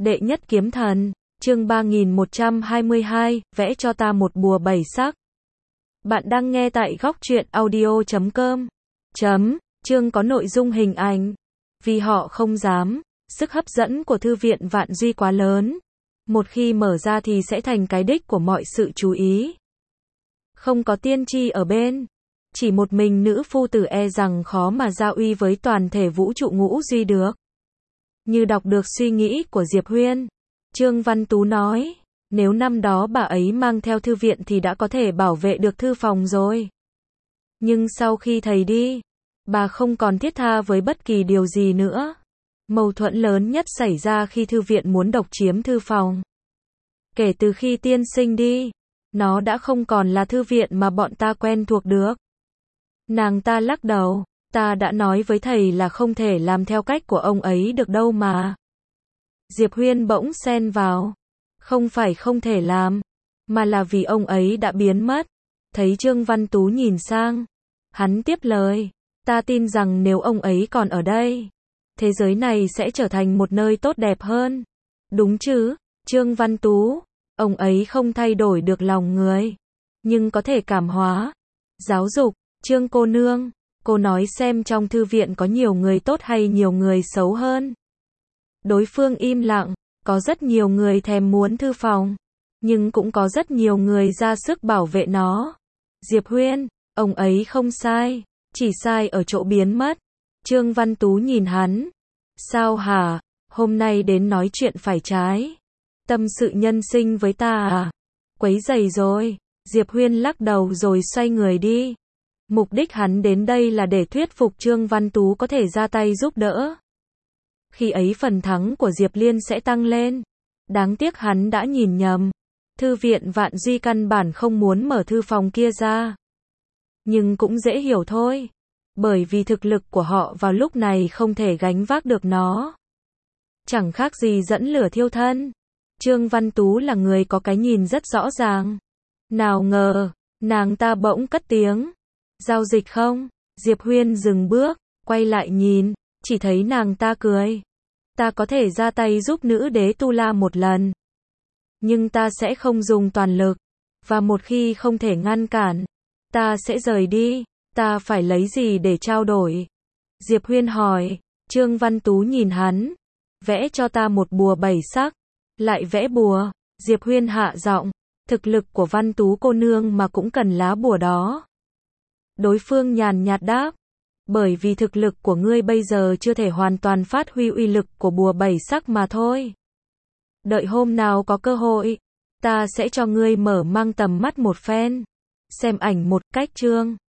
Đệ nhất kiếm thần, chương 3122, vẽ cho ta một bùa 7 sắc. Bạn đang nghe tại góc truyện audio.com. Chương có nội dung hình ảnh. Vì họ không dám, sức hấp dẫn của thư viện Vạn Duy quá lớn. Một khi mở ra thì sẽ thành cái đích của mọi sự chú ý. Không có tiên tri ở bên. Chỉ một mình nữ phu tử e rằng khó mà giao uy với toàn thể vũ trụ Ngũ Duy được. Như đọc được suy nghĩ của Diệp Huyên, Trương Văn Tú nói, nếu năm đó bà ấy mang theo thư viện thì đã có thể bảo vệ được thư phòng rồi. Nhưng sau khi thầy đi, bà không còn thiết tha với bất kỳ điều gì nữa. Mâu thuẫn lớn nhất xảy ra khi thư viện muốn độc chiếm thư phòng. Kể từ khi tiên sinh đi, nó đã không còn là thư viện mà bọn ta quen thuộc được. Nàng ta lắc đầu, ta đã nói với thầy là không thể làm theo cách của ông ấy được đâu mà. Diệp Huyên bỗng xen vào, không phải không thể làm, mà là vì ông ấy đã biến mất. Thấy Trương Văn Tú nhìn sang, hắn tiếp lời, ta tin rằng nếu ông ấy còn ở đây, thế giới này sẽ trở thành một nơi tốt đẹp hơn. Đúng chứ, Trương Văn Tú, ông ấy không thay đổi được lòng người, nhưng có thể cảm hóa, giáo dục. Trương cô nương, cô nói xem trong thư viện có nhiều người tốt hay nhiều người xấu hơn. Đối phương im lặng, có rất nhiều người thèm muốn thư phòng, nhưng cũng có rất nhiều người ra sức bảo vệ nó. Diệp Huyên, ông ấy không sai, chỉ sai ở chỗ biến mất. Trương Văn Tú nhìn hắn. Sao hả, hôm nay đến nói chuyện phải trái. Tâm sự nhân sinh với ta à? Quấy rầy rồi. Diệp Huyên lắc đầu rồi xoay người đi. Mục đích hắn đến đây là để thuyết phục Trương Văn Tú có thể ra tay giúp đỡ. Khi ấy phần thắng của Diệp Liên sẽ tăng lên. Đáng tiếc hắn đã nhìn nhầm. Thư viện Vạn Duy căn bản không muốn mở thư phòng kia ra. Nhưng cũng dễ hiểu thôi. Bởi vì thực lực của họ vào lúc này không thể gánh vác được nó. Chẳng khác gì dẫn lửa thiêu thân. Trương Văn Tú là người có cái nhìn rất rõ ràng. Nào ngờ, nàng ta bỗng cất tiếng. Giao dịch không? Diệp Huyên dừng bước, quay lại nhìn, chỉ thấy nàng ta cười. Ta có thể ra tay giúp nữ đế Tu La một lần. Nhưng ta sẽ không dùng toàn lực. Và một khi không thể ngăn cản, ta sẽ rời đi. Ta phải lấy gì để trao đổi? Diệp Huyên hỏi. Trương Văn Tú nhìn hắn. Vẽ cho ta một bùa 7 sắc. Lại vẽ bùa. Diệp Huyên hạ giọng. Thực lực của Văn Tú cô nương mà cũng cần lá bùa đó. Đối phương nhàn nhạt đáp. Bởi vì thực lực của ngươi bây giờ chưa thể hoàn toàn phát huy uy lực của bùa 7 sắc mà thôi. Đợi hôm nào có cơ hội, ta sẽ cho ngươi mở mang tầm mắt một phen. Xem ảnh một cách. Chương